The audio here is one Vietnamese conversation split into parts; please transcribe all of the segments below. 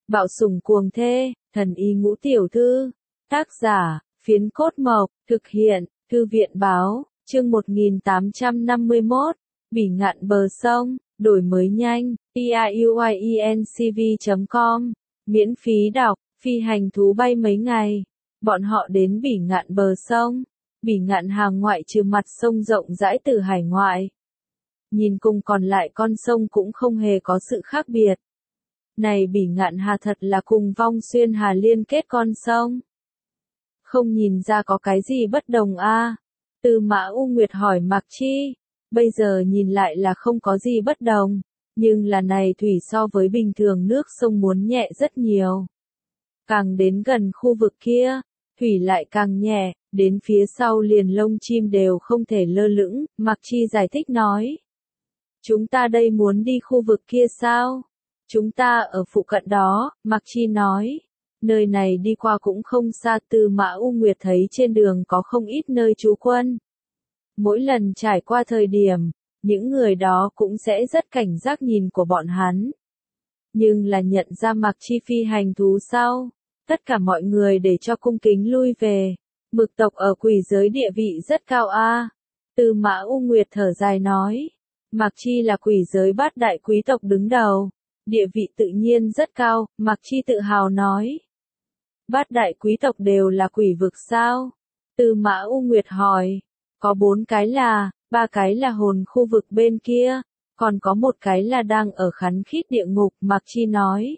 Bạo sủng cuồng thê, thần y ngũ tiểu thư. Tác giả, Phiến Cốt Mộc, thực hiện, Thư viện báo, chương 1851, Bỉ ngạn bờ sông, đổi mới nhanh, iuiencv.com, miễn phí đọc, phi hành thú bay mấy ngày. Bọn họ đến Bỉ ngạn bờ sông. Bỉ ngạn hàng ngoại trừ mặt sông rộng rãi từ hải ngoại. Nhìn cùng còn lại con sông cũng không hề có sự khác biệt. Này Bỉ ngạn hà thật là cùng Vong Xuyên hà liên kết con sông. Không nhìn ra có cái gì bất đồng a? Tư Mã U Nguyệt hỏi Mạc Chi. Bây giờ nhìn lại là không có gì bất đồng. Nhưng là này thủy so với bình thường nước sông muốn nhẹ rất nhiều. Càng đến gần khu vực kia, thủy lại càng nhẹ, đến phía sau liền lông chim đều không thể lơ lửng, Mạc Chi giải thích nói. Chúng ta đây muốn đi khu vực kia sao? Chúng ta ở phụ cận đó, Mạc Chi nói. Nơi này đi qua cũng không xa. Tư Mã U Nguyệt thấy trên đường có không ít nơi trú quân. Mỗi lần trải qua thời điểm, những người đó cũng sẽ rất cảnh giác nhìn của bọn hắn. Nhưng là nhận ra Mạc Chi phi hành thú sau, tất cả mọi người để cho cung kính lui về. Mực tộc ở quỷ giới địa vị rất cao a. Tư Mã U Nguyệt thở dài nói. Mạc Chi là quỷ giới bát đại quý tộc đứng đầu. Địa vị tự nhiên rất cao, Mạc Chi tự hào nói. Bát đại quý tộc đều là quỷ vực sao? Tư Mã U Nguyệt hỏi. Có 4 cái là, 3 cái là hồn khu vực bên kia, còn có 1 cái là đang ở khắn khít địa ngục, Mạc Chi nói.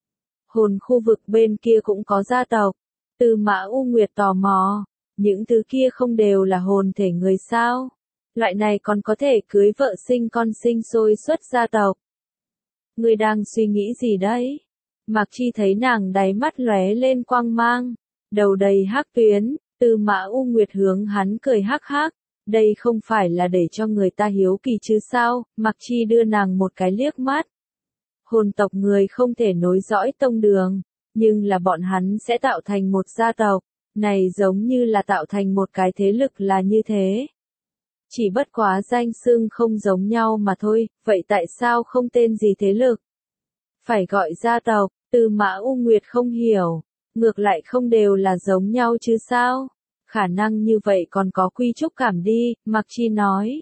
Hồn khu vực bên kia cũng có gia tộc. Tư Mã U Nguyệt tò mò. Những thứ kia không đều là hồn thể người sao? Loại này còn có thể cưới vợ sinh con sinh sôi xuất gia tộc. Ngươi đang suy nghĩ gì đấy? Mạc Chi thấy nàng đáy mắt lóe lên quang mang, đầu đầy hắc tuyến. Tư Mã U Nguyệt hướng hắn cười hắc hắc. Đây không phải là để cho người ta hiếu kỳ chứ sao? Mạc Chi đưa nàng một cái liếc mắt. Hồn tộc người không thể nối dõi tông đường, nhưng là bọn hắn sẽ tạo thành một gia tộc. Này giống như là tạo thành một cái thế lực là như thế. Chỉ bất quá danh xưng không giống nhau mà thôi, vậy tại sao không tên gì thế lực? Phải gọi gia tộc. Tư Mã U Nguyệt không hiểu, ngược lại không đều là giống nhau chứ sao? Khả năng như vậy còn có quy trúc cảm đi, Mạc Chi nói.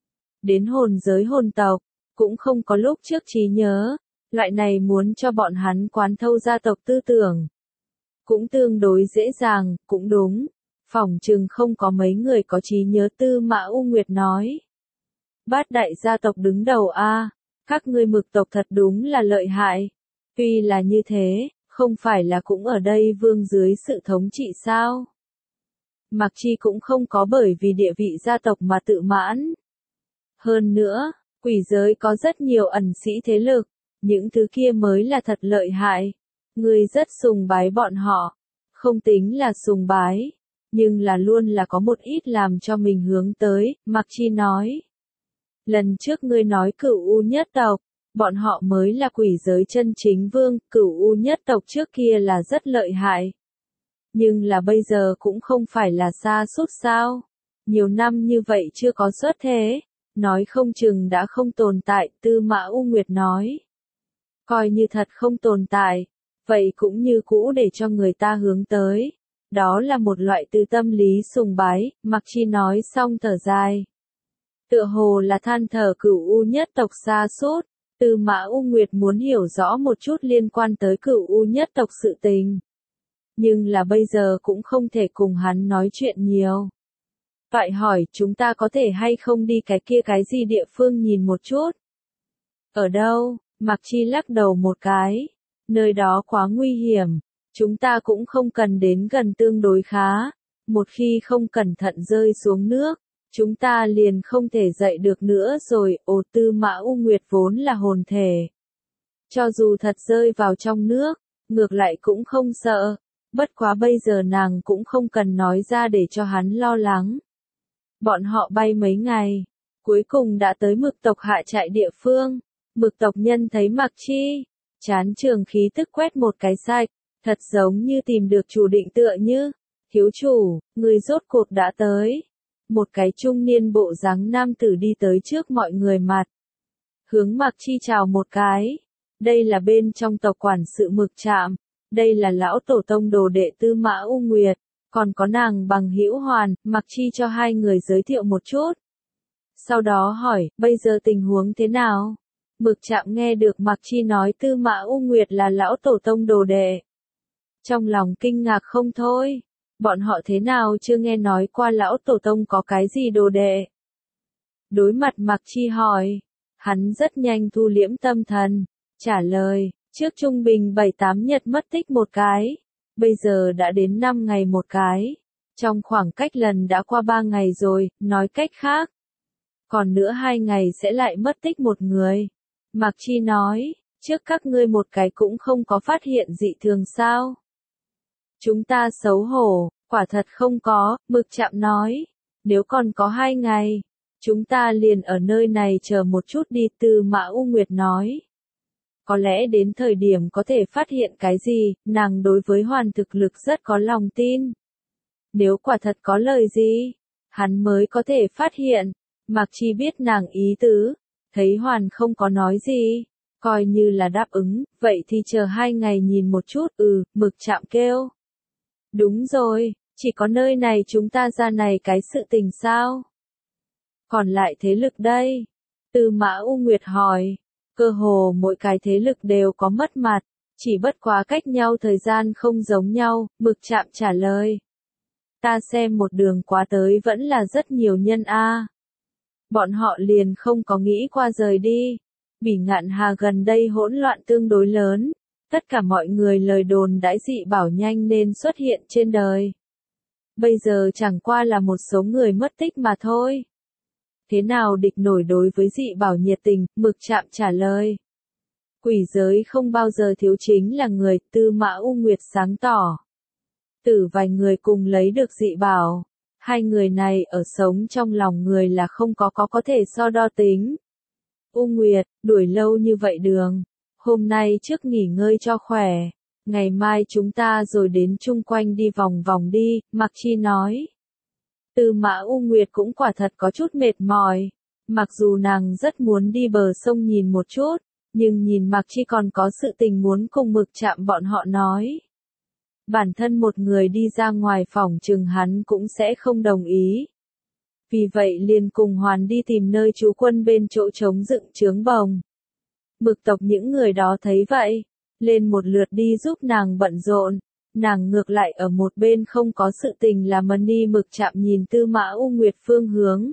Đến hồn giới hồn tộc, cũng không có lúc trước trí nhớ, loại này muốn cho bọn hắn quán thâu gia tộc tư tưởng. Cũng tương đối dễ dàng, cũng đúng. Phỏng chừng không có mấy người có trí nhớ. Tư Mã U Nguyệt nói. Bát đại gia tộc đứng đầu a, các ngươi Mực tộc thật đúng là lợi hại. Tuy là như thế, không phải là cũng ở đây vương dưới sự thống trị sao? Mạc Chi cũng không có bởi vì địa vị gia tộc mà tự mãn. Hơn nữa, quỷ giới có rất nhiều ẩn sĩ thế lực, những thứ kia mới là thật lợi hại. Ngươi rất sùng bái bọn họ, không tính là sùng bái, nhưng là luôn là có một ít làm cho mình hướng tới, Mạc Chi nói. Lần trước ngươi nói Cửu U nhất tộc, bọn họ mới là quỷ giới chân chính vương. Cửu U nhất tộc trước kia là rất lợi hại. Nhưng là bây giờ cũng không phải là sa sút sao? Nhiều năm như vậy chưa có xuất thế, nói không chừng đã không tồn tại. Tư Mã U Nguyệt nói. Coi như thật không tồn tại, vậy cũng như cũ để cho người ta hướng tới. Đó là một loại từ tâm lý sùng bái, Mạc Chi nói xong thở dài. Tựa hồ là than thở Cửu U nhất tộc sa sút. Tư Mã U Nguyệt muốn hiểu rõ một chút liên quan tới Cửu U nhất tộc sự tình. Nhưng là bây giờ cũng không thể cùng hắn nói chuyện nhiều. Vậy hỏi chúng ta có thể hay không đi cái kia cái gì địa phương nhìn một chút? Ở đâu? Mạc Chi lắc đầu một cái. Nơi đó quá nguy hiểm. Chúng ta cũng không cần đến gần tương đối khá. Một khi không cẩn thận rơi xuống nước, chúng ta liền không thể dậy được nữa rồi. Ồ, Tư Mã U Nguyệt vốn là hồn thể. Cho dù thật rơi vào trong nước, ngược lại cũng không sợ. Bất quá bây giờ nàng cũng không cần nói ra để cho hắn lo lắng. Bọn họ bay mấy ngày, cuối cùng đã tới Mực tộc hạ trại địa phương. Mực tộc nhân thấy Mạc Chi, chán trường khí tức quét một cái sạch, thật giống như tìm được chủ định tựa như. Thiếu chủ, người rốt cuộc đã tới. Một cái trung niên bộ dáng nam tử đi tới trước mọi người mặt. Hướng Mạc Chi chào một cái. đây là bên trong tộc quản sự Mực Trạm, đây là lão tổ tông đồ đệ Tư Mã U Nguyệt, còn có nàng bằng hữu Hoàn, Mạc Chi cho hai người giới thiệu một chút. Sau đó hỏi, bây giờ tình huống thế nào? Mực Trạm nghe được Mạc Chi nói Tư Mã U Nguyệt là lão tổ tông đồ đệ. Trong lòng kinh ngạc không thôi, bọn họ thế nào chưa nghe nói qua lão tổ tông có cái gì đồ đệ. Đối mặt Mạc Chi hỏi, hắn rất nhanh thu liễm tâm thần, trả lời, trước trung bình 7-8 nhật mất tích một cái, bây giờ đã đến 5 ngày một cái, trong khoảng cách lần đã qua 3 ngày rồi, nói cách khác. Còn nữa 2 ngày sẽ lại mất tích một người. Mạc Chi nói, trước các ngươi một cái cũng không có phát hiện dị thường sao? Chúng ta xấu hổ, quả thật không có, Mực Trạm nói, nếu còn có 2 ngày, chúng ta liền ở nơi này chờ một chút đi, Tư Mã U Nguyệt nói. Có lẽ đến thời điểm có thể phát hiện cái gì, nàng đối với Hoàn thực lực rất có lòng tin. Nếu quả thật có lời gì, hắn mới có thể phát hiện. Mạc Chi biết nàng ý tứ, thấy Hoàn không có nói gì, coi như là đáp ứng, vậy thì chờ 2 ngày nhìn một chút, Mực Trạm kêu. Đúng rồi, chỉ có nơi này chúng ta ra này cái sự tình sao? Còn lại thế lực đây? Tư Mã U Nguyệt hỏi, cơ hồ mỗi cái thế lực đều có mất mặt, chỉ bất quá cách nhau thời gian không giống nhau, Mực Trạm trả lời. Ta xem một đường quá tới vẫn là rất nhiều nhân a. Bọn họ liền không có nghĩ qua rời đi. Bỉ Ngạn Hà gần đây hỗn loạn tương đối lớn, tất cả mọi người lời đồn đãi dị bảo nhanh nên xuất hiện trên đời. Bây giờ chẳng qua là một số người mất tích mà thôi. Thế nào địch nổi đối với dị bảo nhiệt tình, Mực Trạm trả lời. Quỷ giới không bao giờ thiếu chính là người, Tư Mã U Nguyệt sáng tỏ. Tử vài người cùng lấy được dị bảo, hai người này ở sống trong lòng người là không có thể so đo tính. U Nguyệt, đuổi lâu như vậy đường, hôm nay trước nghỉ ngơi cho khỏe, ngày mai chúng ta rồi đến chung quanh đi vòng vòng đi, Mạc Chi nói. Tư Mã U Nguyệt cũng quả thật có chút mệt mỏi, mặc dù nàng rất muốn đi bờ sông nhìn một chút, nhưng nhìn Mạc Chi còn có sự tình muốn cùng Mực Trạm bọn họ nói. Bản thân một người đi ra ngoài phòng chừng hắn cũng sẽ không đồng ý. Vì vậy liền cùng Hoàn đi tìm nơi trú quân bên chỗ trống dựng trướng bồng. Mực tộc những người đó thấy vậy, lên một lượt đi giúp nàng bận rộn, nàng ngược lại ở một bên không có sự tình làm ni. Mực Trạm nhìn Tư Mã U Nguyệt phương hướng.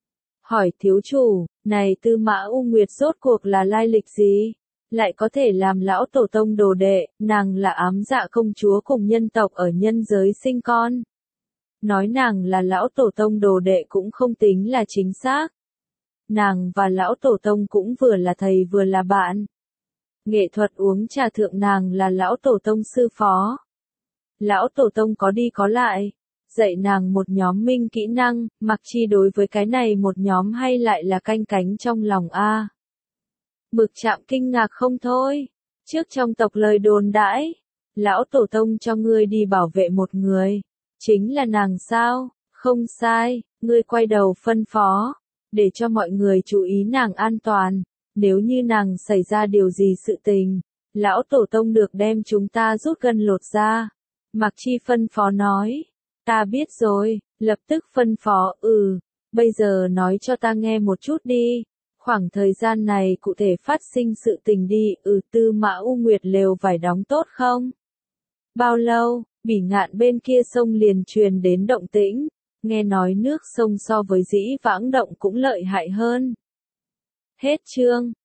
Hỏi thiếu chủ, này Tư Mã U Nguyệt rốt cuộc là lai lịch gì? Lại có thể làm lão tổ tông đồ đệ, nàng là ám dạ công chúa cùng nhân tộc ở nhân giới sinh con. Nói nàng là lão tổ tông đồ đệ cũng không tính là chính xác. Nàng và lão tổ tông cũng vừa là thầy vừa là bạn. Nghệ thuật uống trà thượng nàng là lão tổ tông sư phó. Lão tổ tông có đi có lại, dạy nàng một nhóm minh kỹ năng, Mạc Chi đối với cái này một nhóm hay lại là canh cánh trong lòng a. Mực Trạm kinh ngạc không thôi, trước trong tộc lời đồn đãi, lão tổ tông cho ngươi đi bảo vệ một người, chính là nàng sao? Không sai, ngươi quay đầu phân phó, để cho mọi người chú ý nàng an toàn, nếu như nàng xảy ra điều gì sự tình, lão tổ tông được đem chúng ta rút gân lột ra. Mạc Chi phân phó nói, ta biết rồi, lập tức phân phó, bây giờ nói cho ta nghe một chút đi. Khoảng thời gian này cụ thể phát sinh sự tình đi, Tư Mã U Nguyệt lều vải đóng tốt không? Bao lâu, Bỉ Ngạn bên kia sông liền truyền đến động tĩnh, nghe nói nước sông so với dĩ vãng động cũng lợi hại hơn. Hết chương.